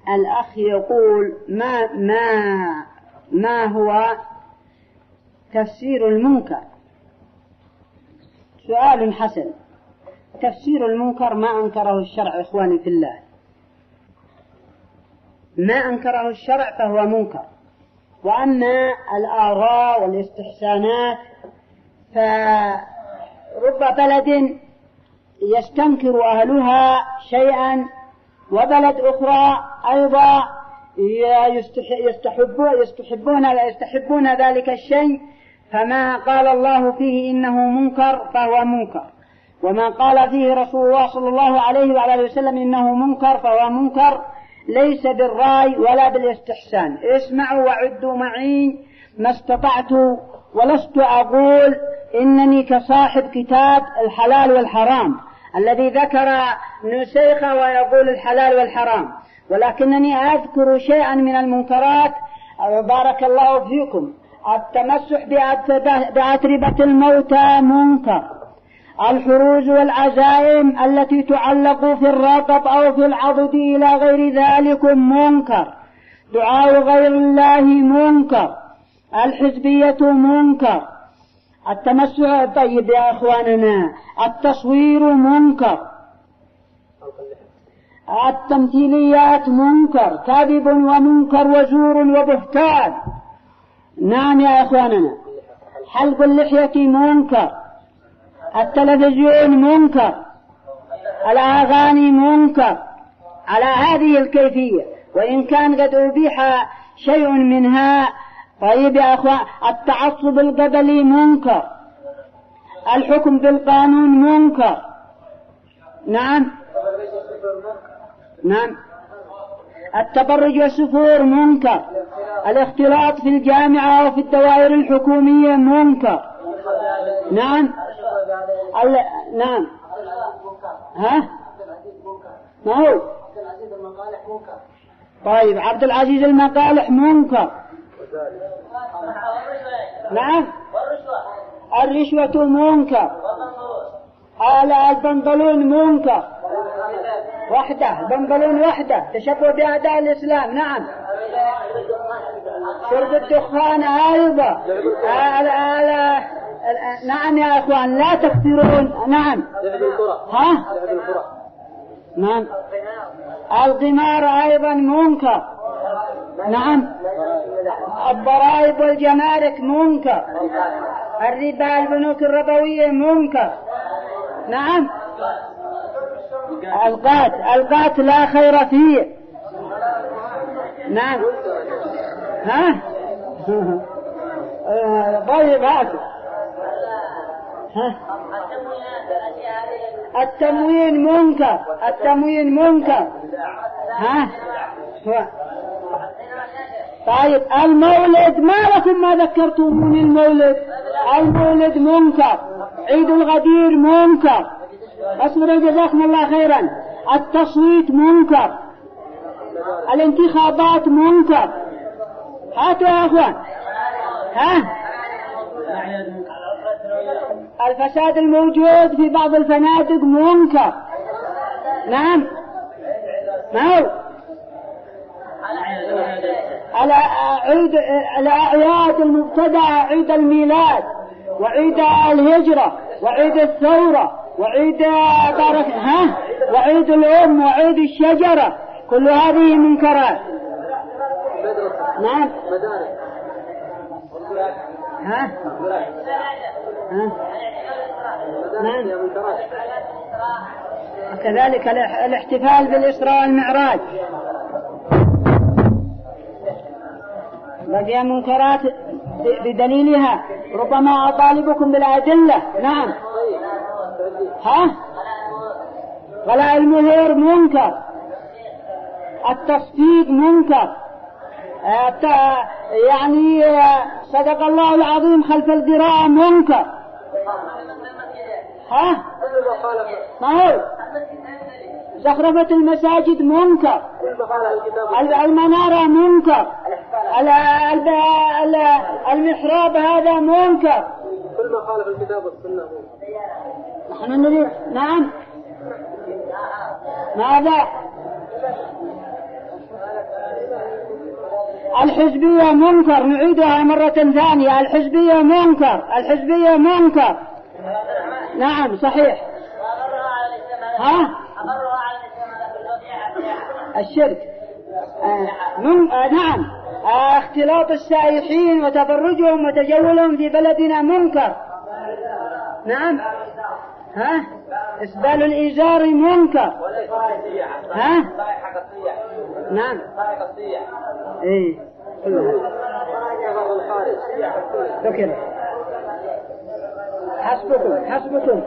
الأخ يقول ما هو تفسير المنكر؟ سؤال حسن. تفسير المنكر ما أنكره الشرع إخواني في الله، ما أنكره الشرع فهو منكر. وأما الآراء والاستحسانات فرب بلد يستنكر أهلها شيئا وبلد أخرى أيضا يستحبون ذلك الشيء، فما قال الله فيه إنه منكر فهو منكر، وما قال فيه رسول الله صلى الله عليه وعلى وسلم إنه منكر فهو منكر، ليس بالرأي ولا بالاستحسان. اسمعوا وعدوا معي ما استطعت، ولست أقول إنني كصاحب كتاب الحلال والحرام الذي ذكر نسيخة ويقول الحلال والحرام، ولكنني أذكر شيئا من المنكرات. بارك الله فيكم. التمسح بأتربة الموتى منكر، الحروز والعزائم التي تعلق في الرقب أو في العضد إلى غير ذلك منكر، دعاء غير الله منكر، الحزبية منكر، التمسح. طيب يا أخواننا، التصوير منكر، التمثيليات منكر، كذب ومنكر وزور وبهتان. نعم يا أخواننا، حلق اللحية منكر، التلفزيون منكر، الأغاني منكر، على هذه الكيفية، وإن كان قد أبيح شيء منها. طيب يا أخوان، التعصب القبلي منكر، الحكم بالقانون منكر. نعم نعم، التبرج والسفور منكر، الاختلاط في الجامعة وفي الدوائر الحكومية منكر. نعم نعم. ها ما هو؟ طيب عبد العزيز المقالح منكر. نعم، الرشوة منكر، البنطلون منكر، وحده البنطلون وحده، تشبه بأعداء الإسلام. نعم، شرب الدخان أيضا. نعم يا أخوان، لا تكثرون. نعم. ها؟ نعم، القمار أيضا منكر. نعم، الضرائب والجمارك منكر، الربا البنوك الربوية منكر. نعم، القات لا خير فيه. نعم. ها؟ طيب هاتوا. التموين منكر، التموين منكر. ها؟ طيب المولد، ما لكم ما ذكرتموني المولد؟ المولد منكر، عيد الغدير منكر. أصبر جزاكم الله خيرا. التصويت منكر، الانتخابات منكر. هاتوا يا أخوان. ها؟ الفساد الموجود في بعض الفنادق منكر. نعم، ما هو؟ الأعياد المبتدعة، عيد الميلاد وعيد الهجرة وعيد الثورة وعيد وعيد الأم وعيد الشجرة، كل هذه منكرات. نعم. ها؟ نعم. كذلك الاحتفال بالإسراء والمعراج بقي منكرات بدليلها، ربما أطالبكم بالأدلة. نعم. ها؟ غلاء المهور منكر، التصفيق منكر، يعني صدق الله العظيم خلف القراءة منكر. ها؟ ما هو؟ زخرفة المساجد منكر، المنارة منكر، المحراب هذا منكر. كل ما خالف الكتاب والسنة نحن نريد. نعم. ماذا؟ الحزبية منكر، نعيدها مرة ثانية، الحزبية منكر، الحزبية منكر. نعم صحيح. ها؟ الشرك. نعم. اختلاط السائحين وتفرجهم وتجولهم في بلدنا منكر. نعم. ها؟ إسبال الإزار منكر. ها؟ نعم. إيه. ذكر. حسبكم.